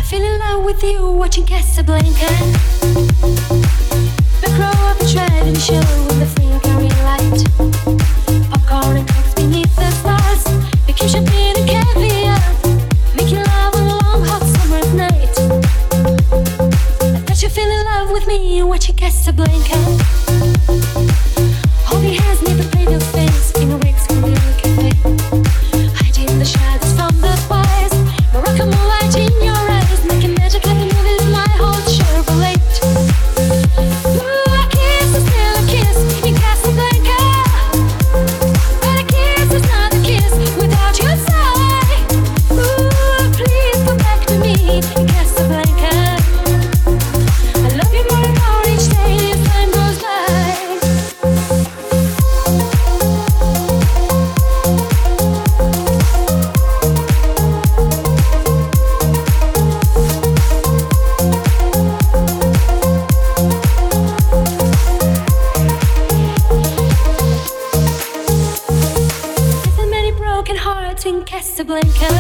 fell in love with you watching Casablanca. Back row of the driving show with the flickering light. Popcorn and cokes beneath the stars. We keep champagne and caviar, making love on a long hot summer's night. I thought you fell in love with me watching Casablanca. Hold your hands near the play your face in a Rick's cafe. Hiding the shadows from the fires. Morocco moonlight in your eyes, making magic like the movies. My whole Chevrolet. Ooh, a kiss is still a kiss in Casablanca, but a kiss is not a kiss without your side. Ooh, please come back to me in Casablanca. I love you more and more each day as time goes by. With many broken hearts in Casablanca.